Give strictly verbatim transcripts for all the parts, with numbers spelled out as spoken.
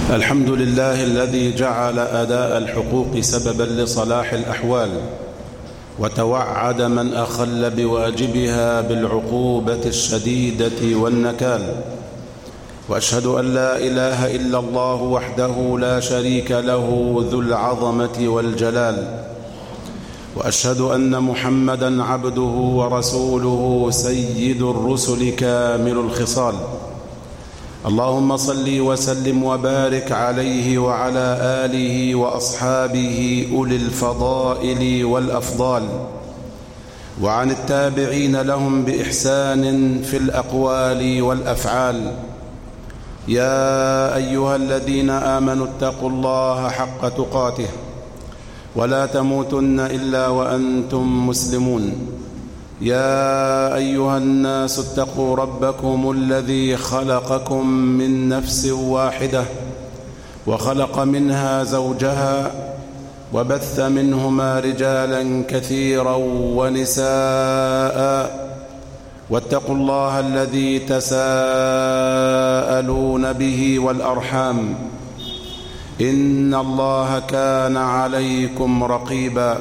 الحمد لله الذي جعل أداء الحقوق سببا لصلاح الأحوال، وتوعد من أخل بواجبها بالعقوبة الشديدة والنكال. وأشهد أن لا إله إلا الله وحده لا شريك له ذو العظمة والجلال، وأشهد أن محمدًا عبده ورسوله سيد الرسل كامل الخصال. اللهم صل وسلم وبارك عليه وعلى آله وأصحابه أولي الفضائل والأفضال، وعن التابعين لهم بإحسان في الأقوال والأفعال. يا أيها الذين آمنوا اتقوا الله حق تقاته ولا تموتن إلا وأنتم مسلمون. يا أيها الناس اتقوا ربكم الذي خلقكم من نفس واحدة وخلق منها زوجها وبث منهما رجالا كثيرا ونساء، واتقوا الله الذي تساءلون به والأرحام، إن الله كان عليكم رقيبا.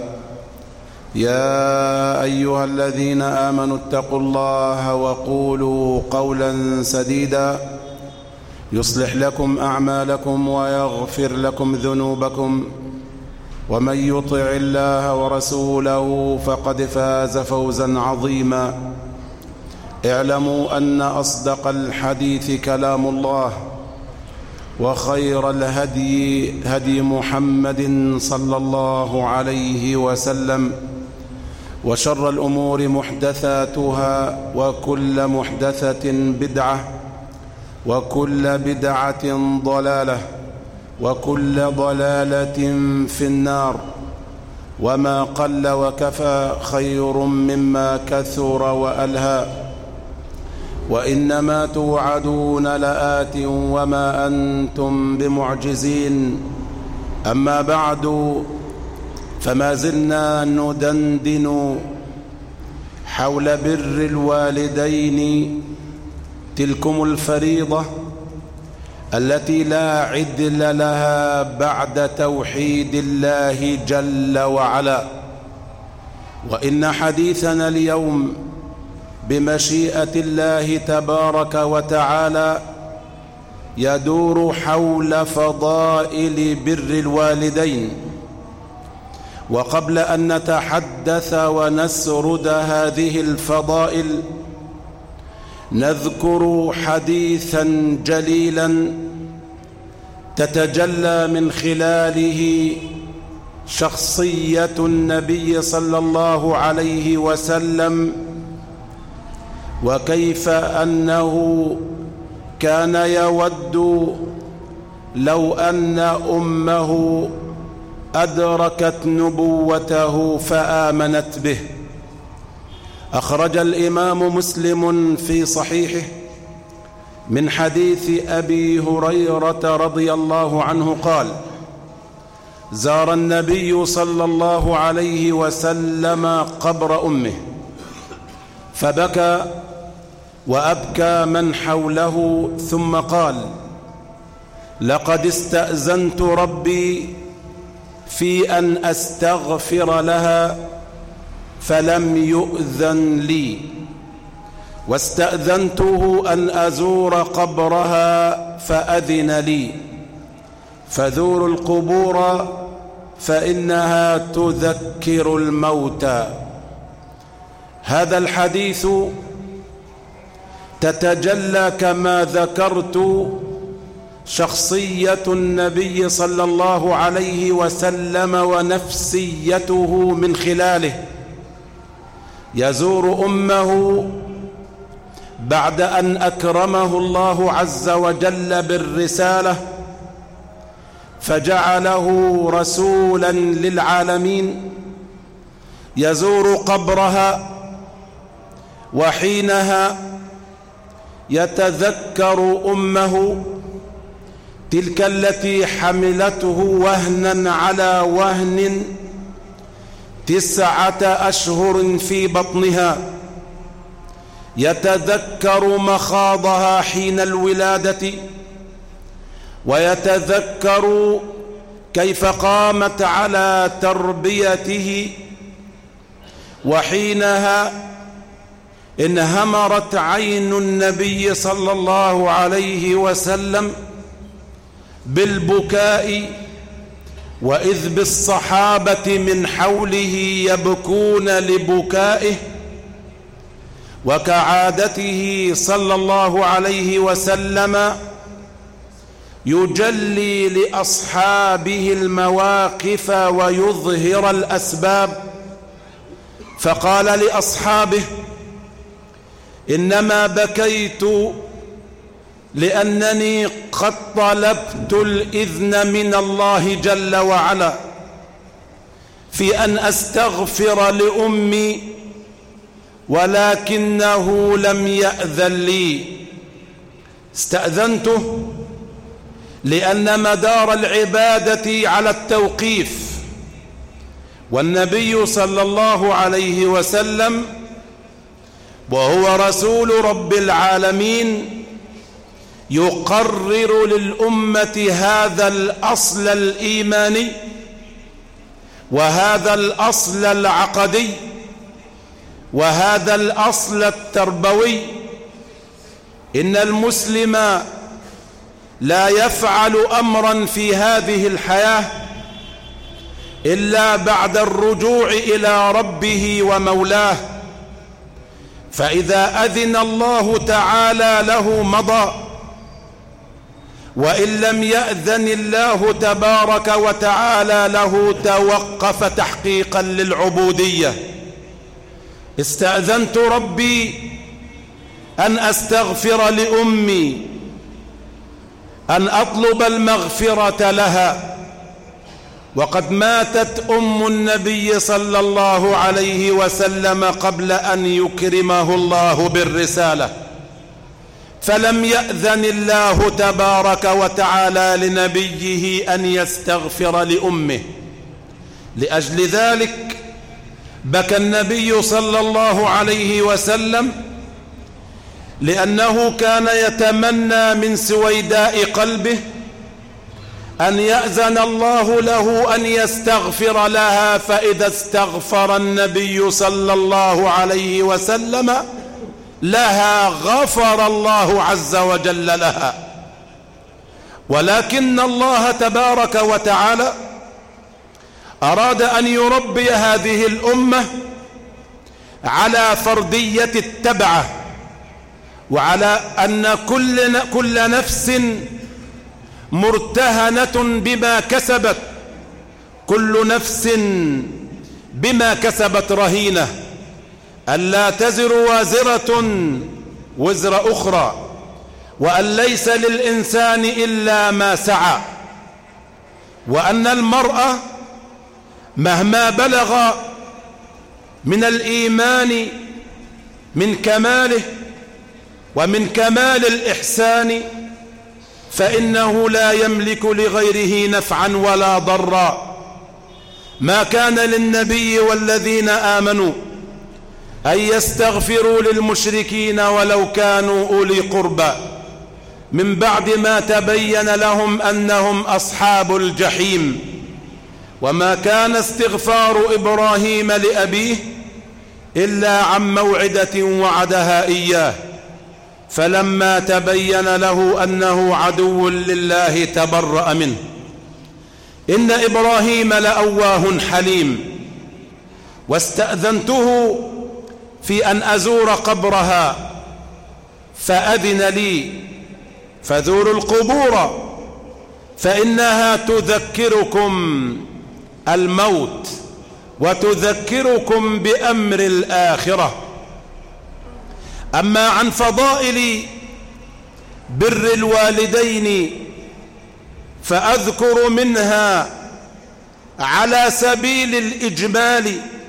يا أيها الذين آمنوا اتقوا الله وقولوا قولا سديدا يصلح لكم أعمالكم ويغفر لكم ذنوبكم، ومن يطع الله ورسوله فقد فاز فوزا عظيما. اعلموا أن أصدق الحديث كلام الله، وخير الهدي هدي محمد صلى الله عليه وسلم، وشر الأمور محدثاتها، وكل محدثة بدعة، وكل بدعة ضلالة، وكل ضلالة في النار. وما قل وكفى خير مما كثر وألهى، وإنما توعدون لآت وما أنتم بمعجزين. أما بعد، فما زلنا ندندن حول بر الوالدين، تلكم الفريضة التي لا عدل لها بعد توحيد الله جل وعلا. وإن حديثنا اليوم بمشيئة الله تبارك وتعالى يدور حول فضائل بر الوالدين. وقبل أن نتحدث ونسرد هذه الفضائل، نذكر حديثا جليلا تتجلى من خلاله شخصية النبي صلى الله عليه وسلم، وكيف أنه كان يود لو أن أمه أدركت نبوته فآمنت به. أخرج الإمام مسلم في صحيحه من حديث أبي هريرة رضي الله عنه قال: زار النبي صلى الله عليه وسلم قبر أمه فبكى وأبكى من حوله، ثم قال: لقد استأذنت ربي في أن أستغفر لها فلم يؤذن لي، واستأذنته أن أزور قبرها فأذن لي، فزوروا القبور فإنها تذكر الموتى. هذا الحديث تتجلى كما ذكرت شخصية النبي صلى الله عليه وسلم ونفسيته من خلاله. يزور أمه بعد أن أكرمه الله عز وجل بالرسالة فجعله رسولا للعالمين، يزور قبرها، وحينها يتذكر أمه تلك التي حملته وهنا على وهن تسعة أشهر في بطنها، يتذكر مخاضها حين الولادة، ويتذكر كيف قامت على تربيته، وحينها انهمرت عين النبي صلى الله عليه وسلم بالبكاء، وإذ بالصحابة من حوله يبكون لبكائه، وكعادته صلى الله عليه وسلم يجلي لأصحابه المواقف ويظهر الأسباب، فقال لأصحابه: إنما بكيت لأنني قد طلبت الإذن من الله جل وعلا في أن أستغفر لأمي، ولكنه لم يأذن لي. استأذنته لأن مدار العبادة على التوقيف، والنبي صلى الله عليه وسلم وهو رسول رب العالمين يقرر للأمة هذا الأصل الإيماني وهذا الأصل العقدي وهذا الأصل التربوي. إن المسلم لا يفعل أمرا في هذه الحياة إلا بعد الرجوع إلى ربه ومولاه، فإذا أذن الله تعالى له مضى، وإن لم يأذن الله تبارك وتعالى له توقف تحقيقا للعبودية. استأذنت ربي أن أستغفر لأمي، أن أطلب المغفرة لها، وقد ماتت أم النبي صلى الله عليه وسلم قبل أن يكرمه الله بالرسالة، فلم يأذن الله تبارك وتعالى لنبيه أن يستغفر لأمه. لأجل ذلك بكى النبي صلى الله عليه وسلم، لأنه كان يتمنى من سويداء قلبه أن يأذن الله له أن يستغفر لها، فإذا استغفر النبي صلى الله عليه وسلم لها غفر الله عز وجل لها. ولكن الله تبارك وتعالى أراد أن يربي هذه الأمة على فردية التبعة، وعلى أن كل كل نفس مرتهنة بما كسبت، كل نفس بما كسبت رهينة، ألا تزر وازرة وزر أخرى، وأن ليس للإنسان إلا ما سعى، وأن المرأة مهما بلغ من الإيمان من كماله ومن كمال الإحسان فإنه لا يملك لغيره نفعا ولا ضرا. ما كان للنبي والذين آمنوا أن يستغفروا للمشركين ولو كانوا أولي قربى من بعد ما تبين لهم أنهم أصحاب الجحيم. وما كان استغفار إبراهيم لأبيه إلا عن موعدة وعدها إياه، فلما تبين له أنه عدو لله تبرأ منه. إن إبراهيم لأواه حليم. واستأذنته في أن أزور قبرها فأذن لي، فزوروا القبور فإنها تذكركم الموت وتذكركم بأمر الآخرة. أما عن فضائل بر الوالدين فأذكر منها على سبيل الإجمال،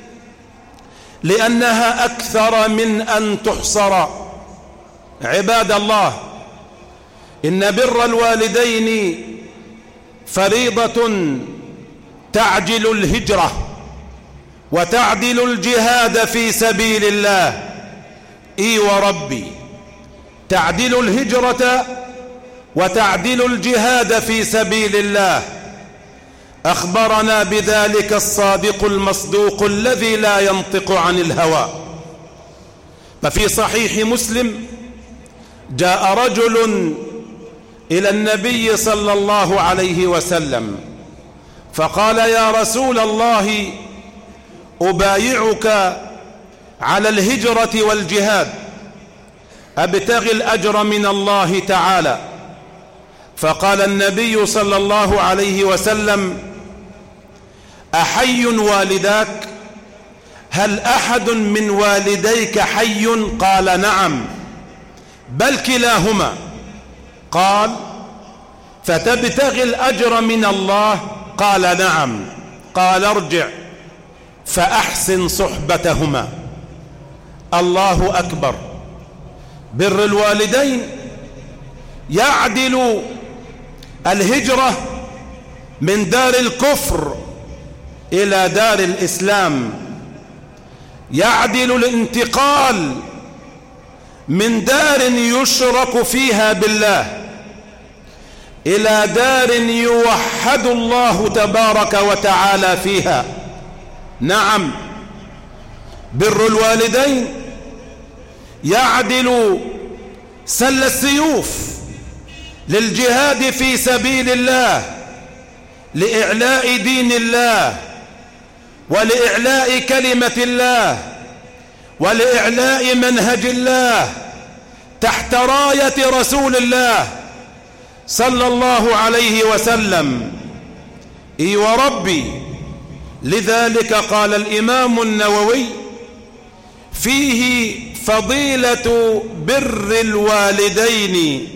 لأنها أكثر من أن تحصر. عباد الله، إن بر الوالدين فريضة تعجل الهجرة وتعدل الجهاد في سبيل الله. إي وربي، تعدل الهجرة وتعدل الجهاد في سبيل الله. أخبرنا بذلك الصادق المصدوق الذي لا ينطق عن الهوى. ففي صحيح مسلم جاء رجل إلى النبي صلى الله عليه وسلم فقال: يا رسول الله، أبايعك على الهجرة والجهاد، أبتغي الأجر من الله تعالى. فقال النبي صلى الله عليه وسلم: أحي والداك؟ هل أحد من والديك حي؟ قال: نعم، بل كلاهما. قال: فتبتغي الأجر من الله؟ قال: نعم. قال: ارجع فأحسن صحبتهما. الله أكبر. بر الوالدين يعدل الهجرة من دار الكفر إلى دار الإسلام، يعدل الانتقال من دار يشرك فيها بالله إلى دار يوحد الله تبارك وتعالى فيها. نعم، بر الوالدين يعدل سل السيوف للجهاد في سبيل الله، لإعلاء دين الله ولإعلاء كلمة الله ولإعلاء منهج الله تحت راية رسول الله صلى الله عليه وسلم. إي وربي. لذلك قال الإمام النووي: فيه فضيلة بر الوالدين،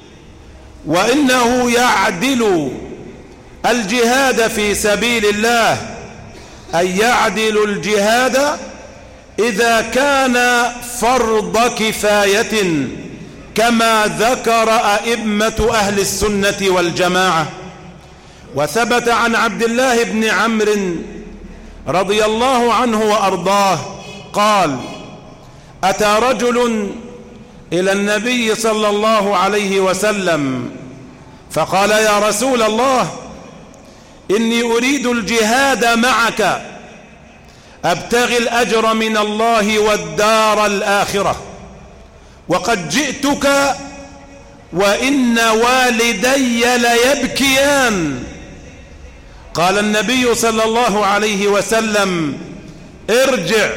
وإنه يعدل الجهاد في سبيل الله، أي يعدل الجهاد إذا كان فرض كفاية، كما ذكر أئمة أهل السنة والجماعة. وثبت عن عبد الله بن عمرو رضي الله عنه وأرضاه قال: أتى رجل إلى النبي صلى الله عليه وسلم فقال: يا رسول الله، إني أريد الجهاد معك، أبتغي الأجر من الله والدار الآخرة، وقد جئتك وإن والدي ليبكيان. قال النبي صلى الله عليه وسلم: ارجع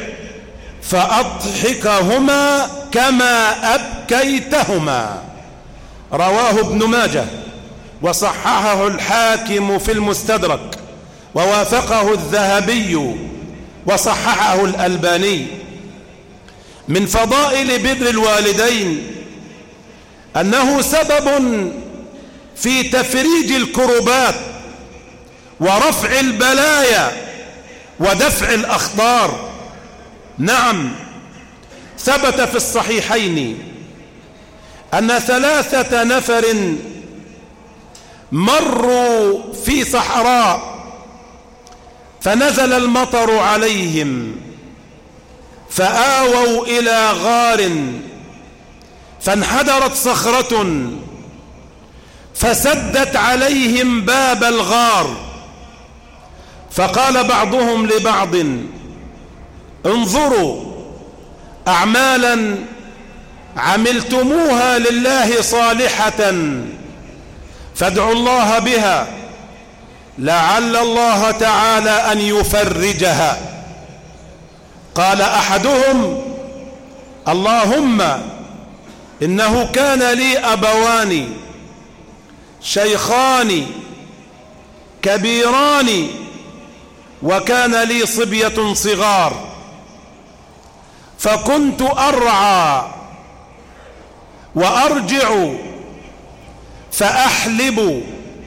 فأضحكهما كما أبكيتهما. رواه ابن ماجه وصححه الحاكم في المستدرك، ووافقه الذهبي وصححه الألباني. من فضائل بر الوالدين أنه سبب في تفريج الكربات ورفع البلايا ودفع الأخطار. نعم، ثبت في الصحيحين أن ثلاثة نفر مروا في صحراء فنزل المطر عليهم، فآووا إلى غار فانحدرت صخرة فسدت عليهم باب الغار، فقال بعضهم لبعض: انظروا أعمالا عملتموها لله صالحة فادعوا الله بها لعل الله تعالى أن يفرجها. قال أحدهم: اللهم إنه كان لي أبوان شيخان كبيران وكان لي صبية صغار، فكنت أرعى وأرجع فأحلب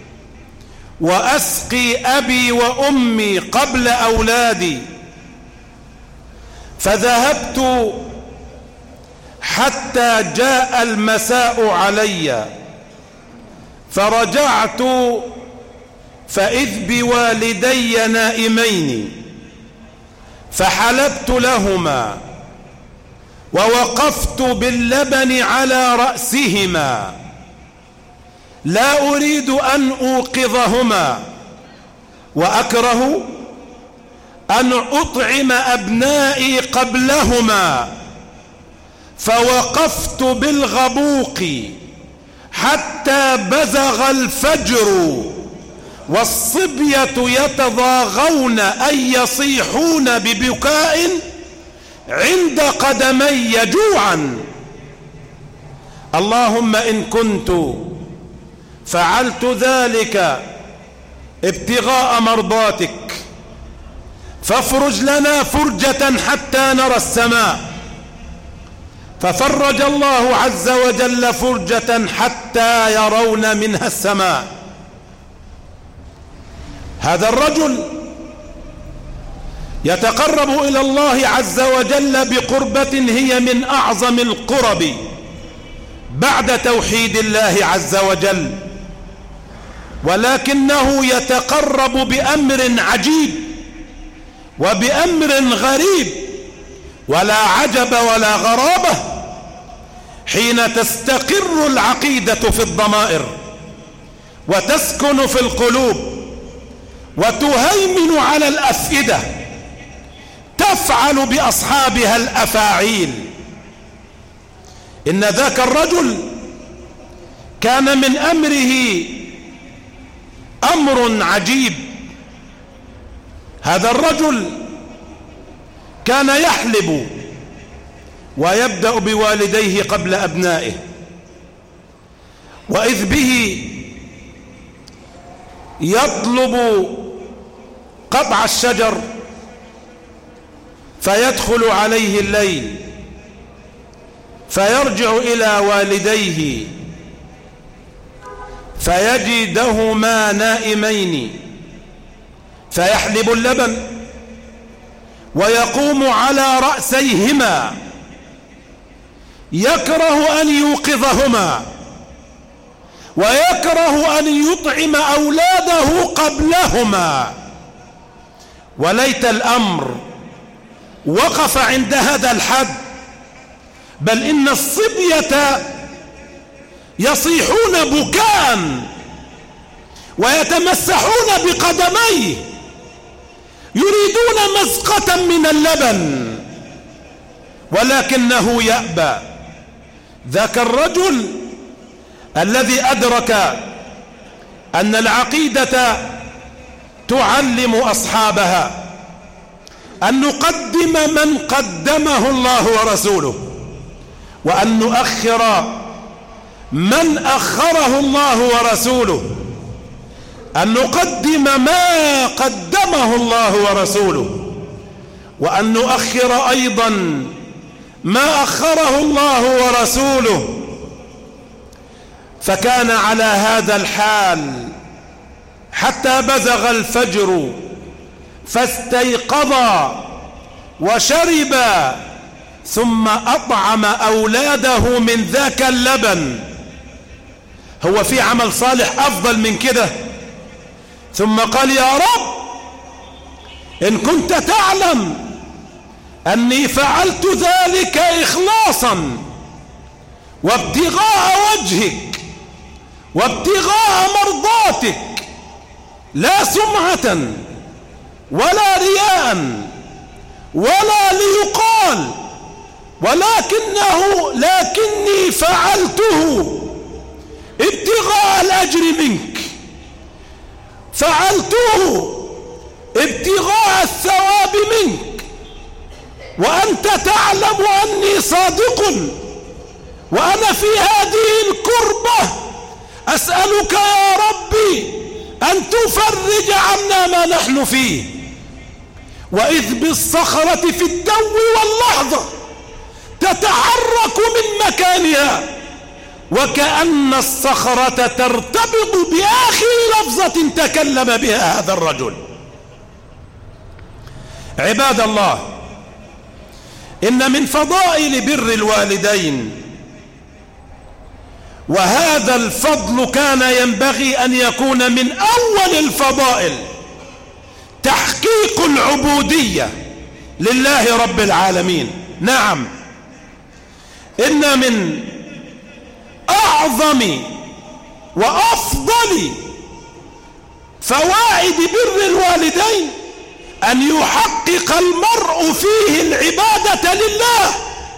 وأسقي أبي وأمي قبل أولادي، فذهبت حتى جاء المساء علي، فرجعت فإذ بوالدي نائمين، فحلبت لهما ووقفت باللبن على رأسهما، لا أريد أن أوقظهما، وأكره أن أطعم أبنائي قبلهما، فوقفت بالغبوق حتى بزغ الفجر والصبية يتضاغون أي يصيحون ببكاء عند قدمي جوعا. اللهم إن كنت فعلت ذلك ابتغاء مرضاتك فافرج لنا فرجة حتى نرى السماء. ففرج الله عز وجل فرجة حتى يرون منها السماء. هذا الرجل يتقرب إلى الله عز وجل بقربة هي من أعظم القرب بعد توحيد الله عز وجل، ولكنه يتقرب بأمر عجيب وبأمر غريب، ولا عجب ولا غرابة حين تستقر العقيدة في الضمائر وتسكن في القلوب وتهيمن على الأفئدة، تفعل بأصحابها الأفاعيل. إن ذاك الرجل كان من أمره أمر عجيب. هذا الرجل كان يحلب ويبدأ بوالديه قبل أبنائه، وإذ به يطلب قطع الشجر فيدخل عليه الليل فيرجع إلى والديه فيجدهما نائمين، فيحلب اللبن ويقوم على رأسيهما، يكره أن يوقظهما ويكره أن يطعم أولاده قبلهما. وليت الأمر وقف عند هذا الحد، بل إن الصبية يصيحون بكاء ويتمسحون بقدميه يريدون مزقة من اللبن، ولكنه يأبى. ذاك الرجل الذي أدرك أن العقيدة تعلم أصحابها أن نقدم من قدمه الله ورسوله، وأن نؤخر من أخره الله ورسوله، أن نقدم ما قدمه الله ورسوله، وأن نؤخر أيضا ما أخره الله ورسوله. فكان على هذا الحال حتى بزغ الفجر فاستيقظ وشرب، ثم أطعم أولاده من ذاك اللبن. هو في عمل صالح أفضل من كده؟ ثم قال: يا رب، إن كنت تعلم أني فعلت ذلك إخلاصا وابتغاء وجهك وابتغاء مرضاتك، لا سمعة ولا رياء ولا ليقال، ولكنه لكني فعلته ابتغاء الأجر منك، فعلته ابتغاء الثواب منك، وأنت تعلم أني صادق، وأنا في هذه الكربة أسألك يا ربي أن تفرج عنا ما نحن فيه. وإذ بالصخرة في التو واللحظة تتحرك من مكانها، وكأن الصخرة ترتبط بآخر لفظة تكلم بها هذا الرجل. عباد الله، إن من فضائل بر الوالدين، وهذا الفضل كان ينبغي أن يكون من أول الفضائل، تحقيق العبودية لله رب العالمين. نعم، إن من أعظم وأفضل فوائد بر الوالدين أن يحقق المرء فيه العبادة لله،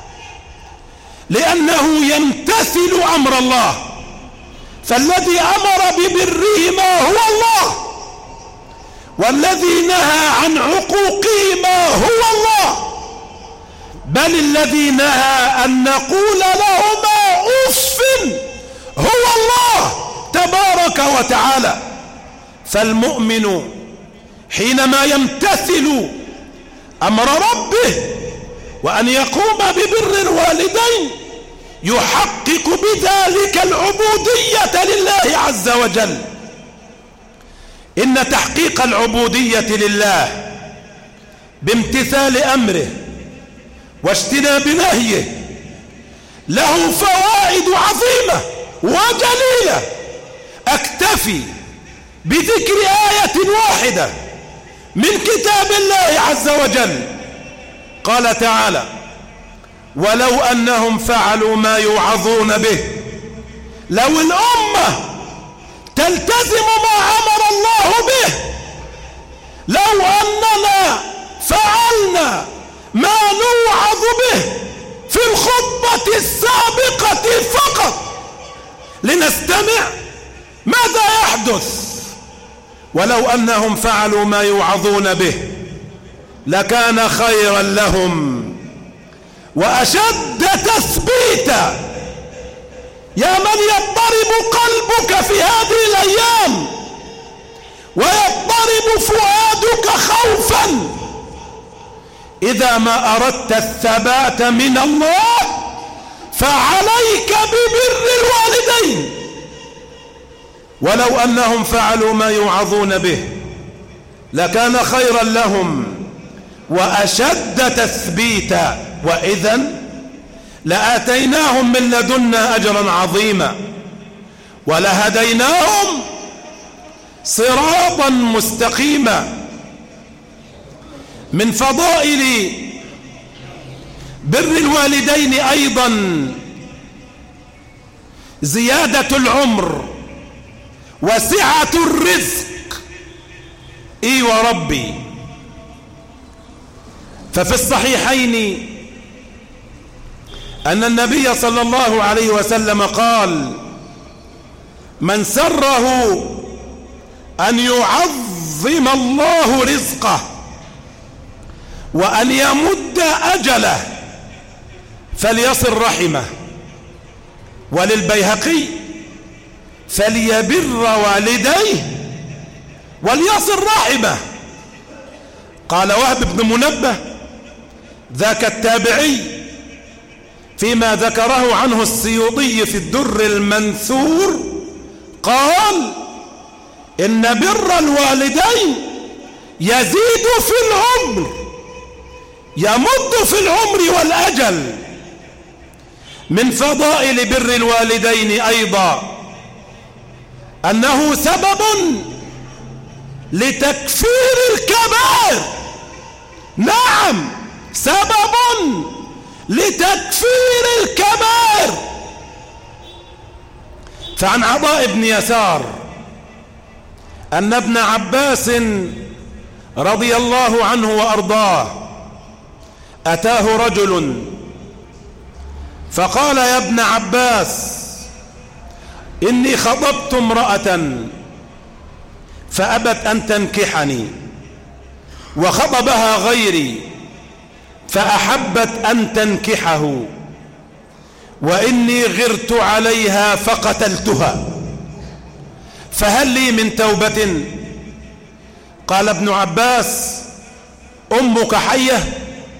لأنه يمتثل أمر الله، فالذي أمر ببرهما هو الله، والذي نهى عن عقوقهما هو الله، بل الذي نهى أن نقول لهما أف هو الله تبارك وتعالى. فالمؤمن حينما يمتثل أمر ربه وأن يقوم ببر الوالدين يحقق بذلك العبودية لله عز وجل. إن تحقيق العبودية لله بامتثال أمره واجتناب نهيه له فوائد عظيمة وجليلة. أكتفي بذكر آية واحدة من كتاب الله عز وجل. قال تعالى: ولو أنهم فعلوا ما يوعظون به. لو الأمة تلتزم ما أمر الله به، لو أننا فعلنا ما نوعظ به في الخطبة السابقة فقط لنستمع ماذا يحدث. ولو أنهم فعلوا ما يوعظون به لكان خيرا لهم وأشد تثبيتا. يا من يضطرب قلبك في هذه الأيام ويضطرب فؤادك خوفا، إذا ما أردت الثبات من الله فعليك ببر الوالدين. ولو أنهم فعلوا ما يوعظون به لكان خيرا لهم وأشد تثبيتا، وإذن لآتيناهم من لدنا أجرا عظيما ولهديناهم صراطا مستقيما. من فضائل بر الوالدين أيضا زيادة العمر وسعة الرزق. إي وربي، ففي الصحيحين أن النبي صلى الله عليه وسلم قال: من سره أن يعظم الله رزقه وأن يمد أجله فليصل رحمه. وللبيهقي: فليبر والديه وليصل رحمه. قال وهب بن منبه ذاك التابعي فيما ذكره عنه السيوطي في الدر المنثور، قال: إن بر الوالدين يزيد في العمر، يمد في العمر والأجل. من فضائل بر الوالدين أيضا أنه سبب لتكفير الكبائر. نعم، سبب لتكفير الكبائر. فعن عطاء بن يسار أن ابن عباس رضي الله عنه وأرضاه أتاه رجل فقال: يا ابن عباس، إني خطبت امرأة فأبت أن تنكحني، وخطبها غيري فأحبت أن تنكحه، وإني غرت عليها فقتلتها، فهل لي من توبة؟ قال ابن عباس: أمك حية؟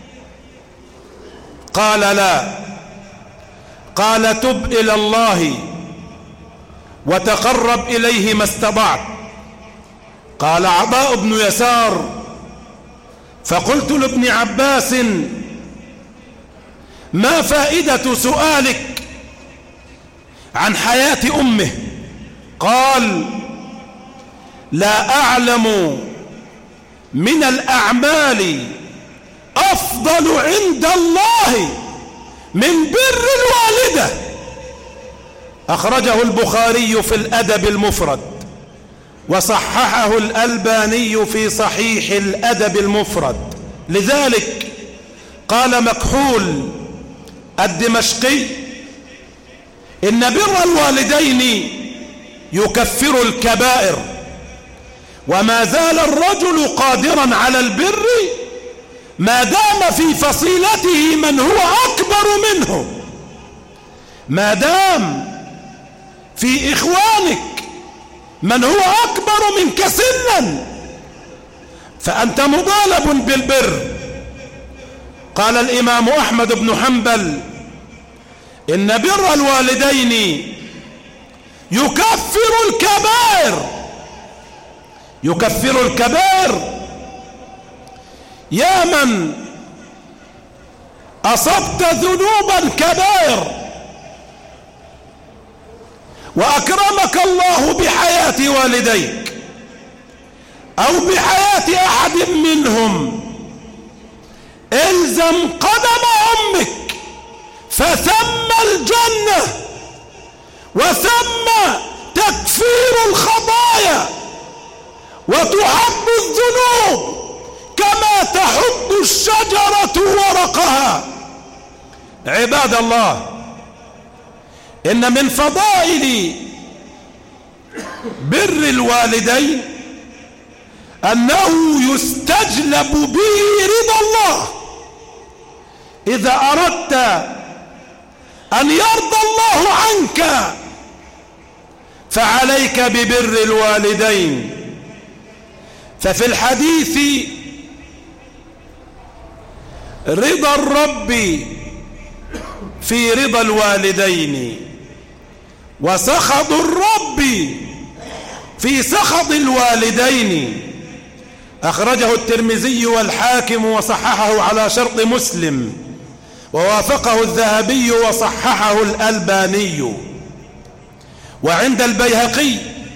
قال: لا. قال: تب إلى الله وتقرب إليه ما استطعت. قال عطاء بن يسار: فقلت لابن عباس: ما فائدة سؤالك عن حياة أمه؟ قال: لا أعلم من الأعمال أفضل عند الله من بر الوالدة. أخرجه البخاري في الأدب المفرد، وصححه الألباني في صحيح الأدب المفرد. لذلك قال مكحول الدمشقي: إن بر الوالدين يكفر الكبائر، وما زال الرجل قادرا على البر ما دام في فصيلته من هو أكبر منه، ما دام في إخوانك من هو أكبر منك سنا فأنت مطالب بالبر. قال الإمام أحمد بن حنبل: إن بر الوالدين يكفر الكبائر، يكفر الكبائر. يا من أصبت ذنوبا كبائر وأكرمك الله بحياة والديك أو بحياة أحد منهم، الزم قدم أمك فثم الجنة وثم تكفير الخطايا وتحب الذنوب كما تحب الشجرة ورقها. عباد الله، إن من فضائل بر الوالدين أنه يستجلب به رضا الله. إذا أردت أن يرضى الله عنك فعليك ببر الوالدين. ففي الحديث: رضا الرب في رضا الوالدين، وسخط الرب في سخط الوالدين. أخرجه الترمذي والحاكم وصححه على شرط مسلم، ووافقه الذهبي وصححه الألباني. وعند البيهقي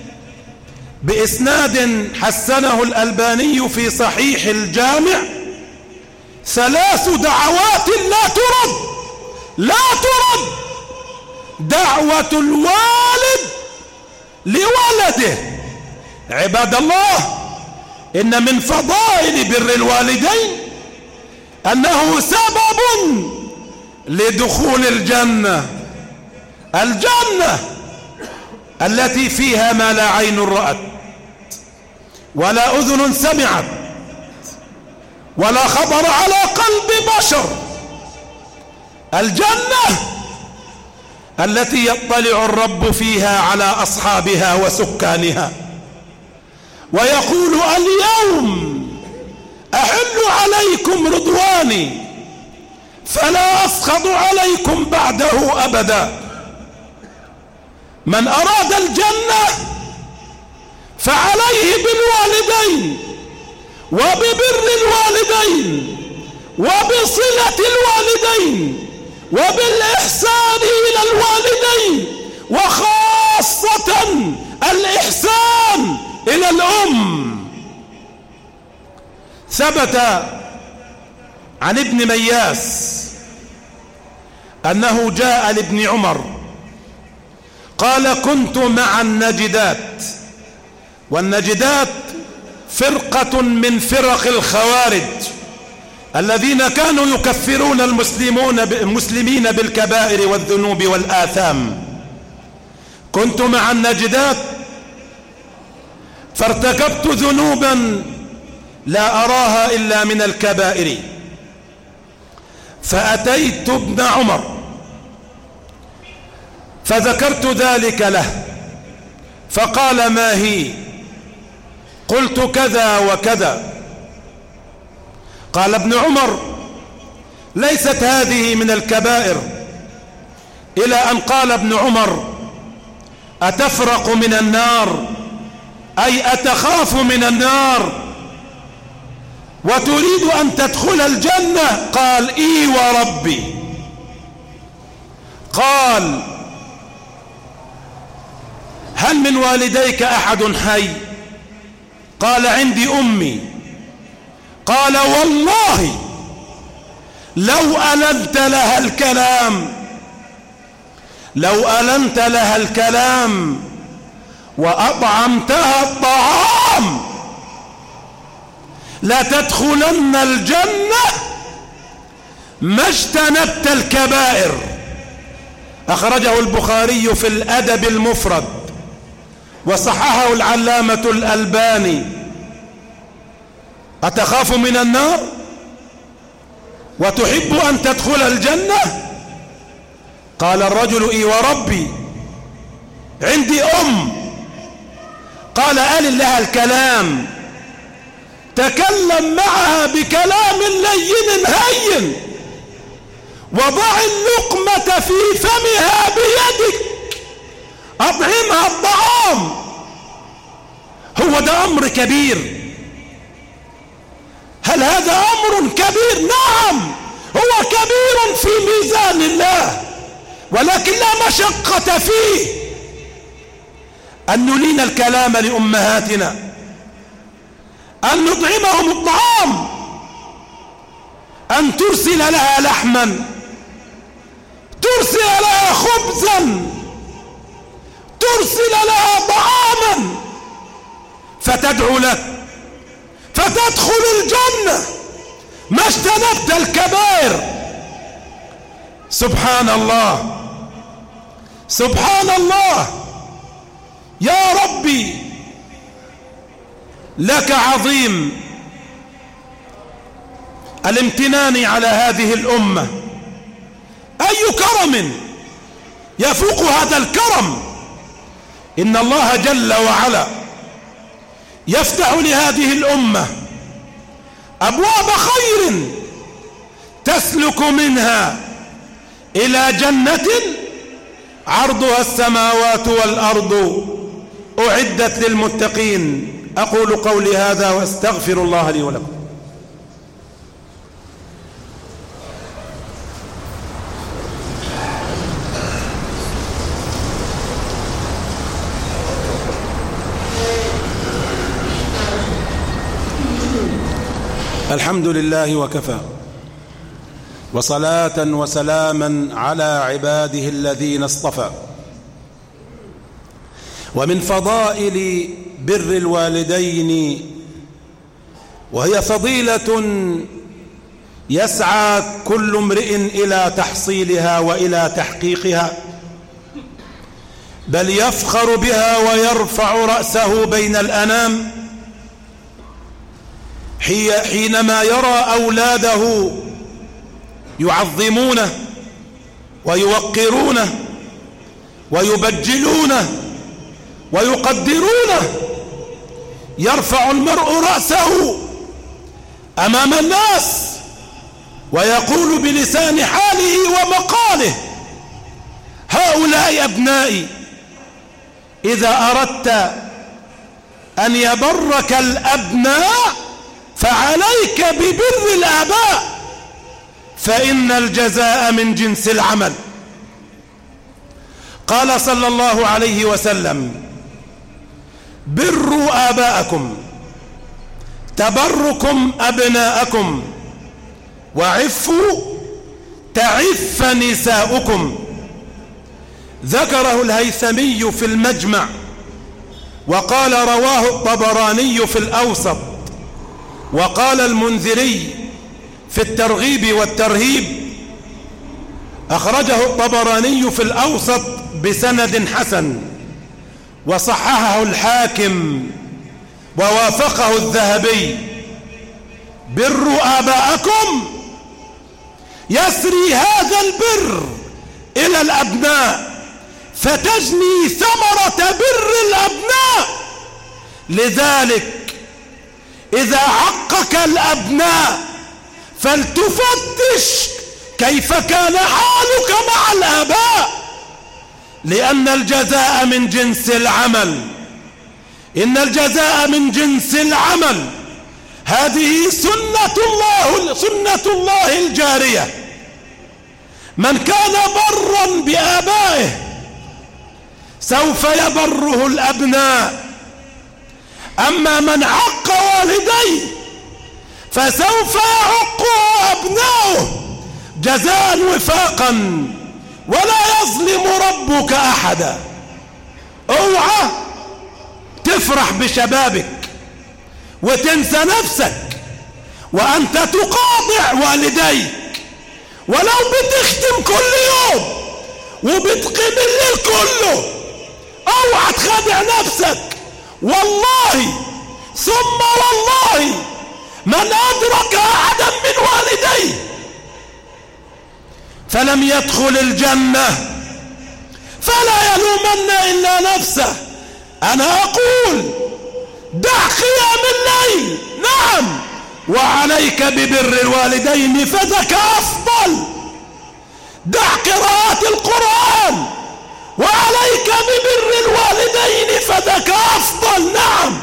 بإسناد حسنه الألباني في صحيح الجامع: ثلاث دعوات لا ترد، لا ترد: دعوة الوالد لولده. عباد الله، إن من فضائل بر الوالدين أنه سبب لدخول الجنة، الجنة التي فيها ما لا عين رأت ولا أذن سمعت ولا خطر على قلب بشر، الجنة التي يطلع الرب فيها على أصحابها وسكانها ويقول: اليوم أحل عليكم رضواني فلا أسخط عليكم بعده أبدا. من أراد الجنة فعليه بالوالدين وببر الوالدين وبصلة الوالدين وبالإحسان إلى الوالدين، وخاصة الإحسان إلى الأم. ثبت عن ابن مياس أنه جاء لابن عمر قال: كنت مع النجدات، والنجدات فرقة من فرق الخوارج الذين كانوا يكفرون المسلمون المسلمين بالكبائر والذنوب والآثام. كنت مع النجدات فارتكبت ذنوبا لا أراها إلا من الكبائر، فأتيت ابن عمر فذكرت ذلك له، فقال: ما هي؟ قلت: كذا وكذا. قال ابن عمر: ليست هذه من الكبائر، إلى أن قال ابن عمر: أتفرق من النار، أي أتخاف من النار وتريد أن تدخل الجنة؟ قال: إي وربي. قال: هل من والديك أحد حي؟ قال: عندي أمي. قال: والله لو ألنت لها الكلام لو ألنت لها الكلام وأطعمتها الطعام لتدخلن الجنة ما اجتنبت الكبائر. أخرجه البخاري في الأدب المفرد وصححه العلامة الألباني. أتخاف من النار وتحب أن تدخل الجنة؟ قال الرجل إي وربي عندي أم. قال أل لها الكلام، تكلم معها بكلام لين هين، وضع اللقمة في فمها بيدك، أطعمها الطعام. هو ده أمر كبير. هل هذا أمر كبير؟ نعم، هو كبير في ميزان الله، ولكن لا مشقة فيه. أن نلين الكلام لأمهاتنا، أن نطعمهم الطعام، أن ترسل لها لحما، ترسل لها خبزا، ترسل لها طعاما، فتدعو لك فتدخل الجنة ما اجتنبت الكبائر. سبحان الله، سبحان الله. يا ربي لك عظيم الامتنان على هذه الأمة. أي كرم يفوق هذا الكرم. إن الله جل وعلا يفتح لهذه الأمة أبواب خير تسلك منها إلى جنة عرضها السماوات والأرض أعدت للمتقين. أقول قولي هذا واستغفر الله لي ولكم. الحمد لله وكفى، وصلاة وسلاما على عباده الذين اصطفى. ومن فضائل بر الوالدين، وهي فضيلة يسعى كل امرئ إلى تحصيلها وإلى تحقيقها، بل يفخر بها ويرفع رأسه بين الأنام حينما يرى أولاده يعظمونه ويوقرونه ويبجلونه ويقدرونه. يرفع المرء رأسه أمام الناس ويقول بلسان حاله ومقاله: هؤلاء أبنائي. إذا أردت أن يبرك الأبناء فعليك ببر الآباء، فإن الجزاء من جنس العمل. قال صلى الله عليه وسلم: بروا آباءكم تبركم أبناءكم، وعفوا تعف نساؤكم. ذكره الهيثمي في المجمع، وقال رواه الطبراني في الأوسط، وقال المنذري في الترغيب والترهيب. أخرجه الطبراني في الأوسط بسند حسن، وصححه الحاكم ووافقه الذهبي. بروا آباءكم يسري هذا البر إلى الأبناء، فتجني ثمرة بر الأبناء. لذلك إذا عقك الأبناء فلتفتش كيف كان حالك مع الآباء، لأن الجزاء من جنس العمل. إن الجزاء من جنس العمل. هذه سنة الله, سنة الله الجارية. من كان برا بآبائه سوف يبره الأبناء، أما من عق والديه فسوف يعقه أبناؤه جزاء وفاقا ولا يظلم ربك أحدا. اوعى تفرح بشبابك وتنسى نفسك وأنت تقاطع والديك، ولو بتختم كل يوم وبتقيم الليل كله. اوعى تخدع نفسك. والله ثم والله من أدرك أحدا من والديه فلم يدخل الجنة فلا يلومن إلا نفسه. أنا أقول دع قيام الليل، نعم، وعليك ببر الوالدين فذاك أفضل. دع قراءة القرآن وعليك ببر الوالدين فذاك أفضل. نعم،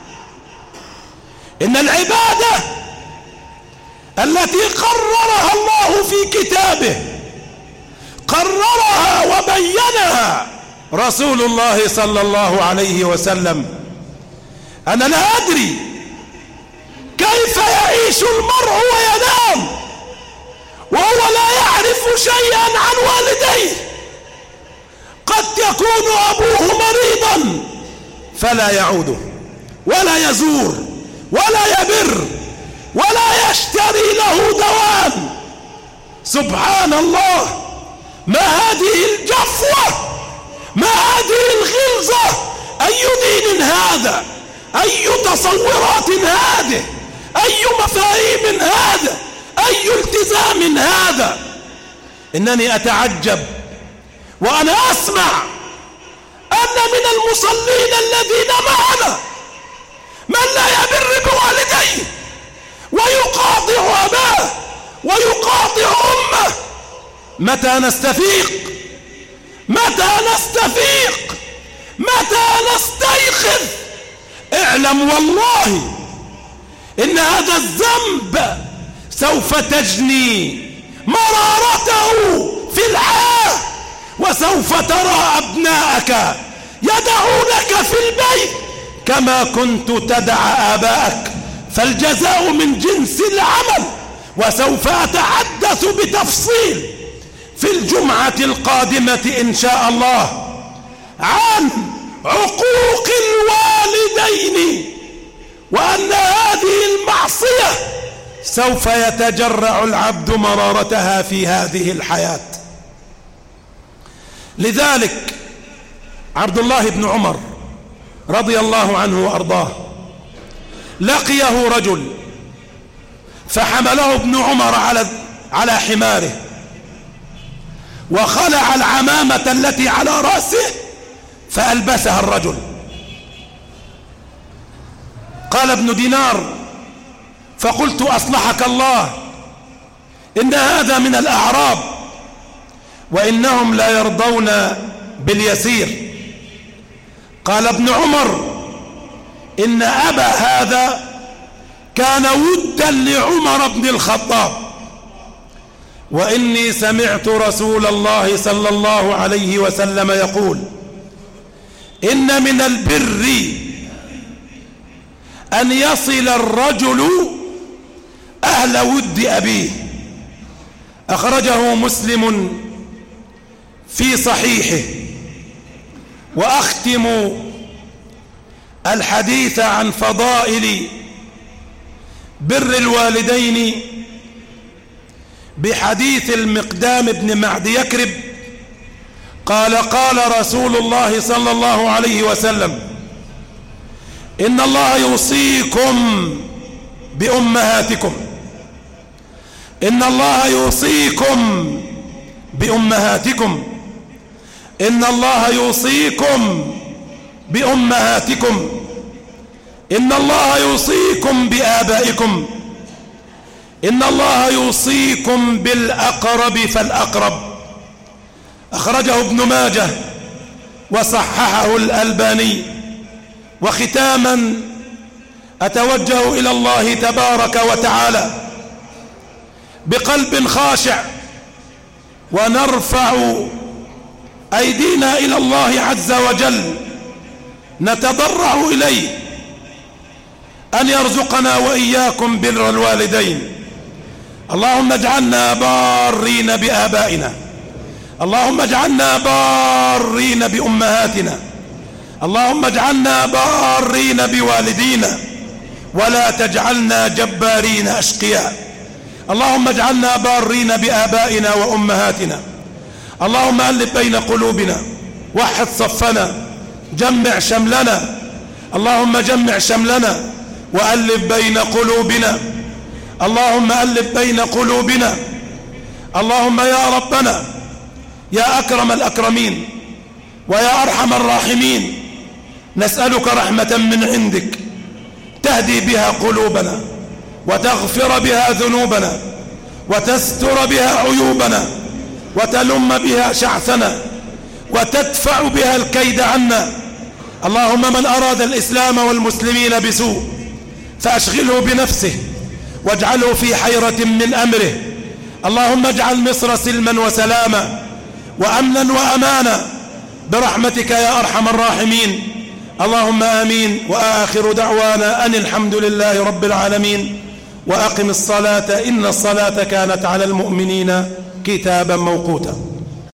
إن العبادة التي قررها الله في كتابه قررها وبينها رسول الله صلى الله عليه وسلم. أنا لا أدري كيف يعيش المرء وينام وهو لا يعرف شيئا عن والديه. قد يكون أبوه مريضا فلا يعوده ولا يزور ولا يبر ولا يشتري له دواء. سبحان الله، ما هذه الجفوة، ما هذه الغلظة. أي دين هذا؟ أي تصورات هذه؟ أي مفاهيم هذا؟ أي التزام هذا؟ إنني أتعجب وأنا أسمع أن من المصلين الذين معنا من لا يبر بوالديه ويقاطع أباه ويقاطع أمه. متى نستفيق؟ متى نستفيق؟ متى نستيقظ؟ اعلم والله إن هذا الذنب سوف تجني مرارته في الحياة، وسوف ترى أبناءك يدعونك في البيت كما كنت تدع آباءك، فالجزاء من جنس العمل. وسوف أتحدث بتفصيل في الجمعة القادمة إن شاء الله عن عقوق الوالدين، وأن هذه المعصية سوف يتجرع العبد مرارتها في هذه الحياة. لذلك عبد الله بن عمر رضي الله عنه وأرضاه لقيه رجل فحمله ابن عمر على على حماره وخلع العمامة التي على رأسه فألبسها الرجل. قال ابن دينار فقلت أصلحك الله إن هذا من الأعراب وإنهم لا يرضون باليسير. قال ابن عمر إن أبا هذا كان ودا لعمر بن الخطاب، وإني سمعت رسول الله صلى الله عليه وسلم يقول إن من البر أن يصل الرجل أهل ود أبيه. أخرجه مسلم في صحيحه. وأختم الحديث عن فضائل بر الوالدين بحديث المقدام بن معد يكرب قال قال رسول الله صلى الله عليه وسلم إن الله يوصيكم بأمهاتكم إن الله يوصيكم بأمهاتكم إن الله يوصيكم بأمهاتكم إن الله يوصيكم بآبائكم إن الله يوصيكم بالأقرب فالأقرب. أخرجه ابن ماجه وصححه الألباني. وختاما أتوجه إلى الله تبارك وتعالى بقلب خاشع ونرفع أيدينا إلى الله عز وجل نتضرع إليه أن يرزقنا وإياكم بر الوالدين. اللهم اجعلنا بارين بآبائنا، اللهم اجعلنا بارين بأمهاتنا، اللهم اجعلنا بارين بوالدينا، ولا تجعلنا جبارين أشقياء. اللهم اجعلنا بارين بآبائنا وأمهاتنا. اللهم ألف بين قلوبنا، وحد صفنا، جمع شملنا. اللهم جمع شملنا وألف بين قلوبنا. اللهم ألف بين قلوبنا. اللهم يا ربنا يا أكرم الأكرمين ويا أرحم الراحمين، نسألك رحمة من عندك تهدي بها قلوبنا، وتغفر بها ذنوبنا، وتستر بها عيوبنا، وتلم بها شعثنا، وتدفع بها الكيد عنا. اللهم من أراد الإسلام والمسلمين بسوء فأشغله بنفسه واجعله في حيرة من أمره. اللهم اجعل مصر سلما وسلاما وأمنا وأمانا برحمتك يا أرحم الراحمين. اللهم آمين. وآخر دعوانا أن الحمد لله رب العالمين. وأقم الصلاة إن الصلاة كانت على المؤمنين كتابا موقوتا.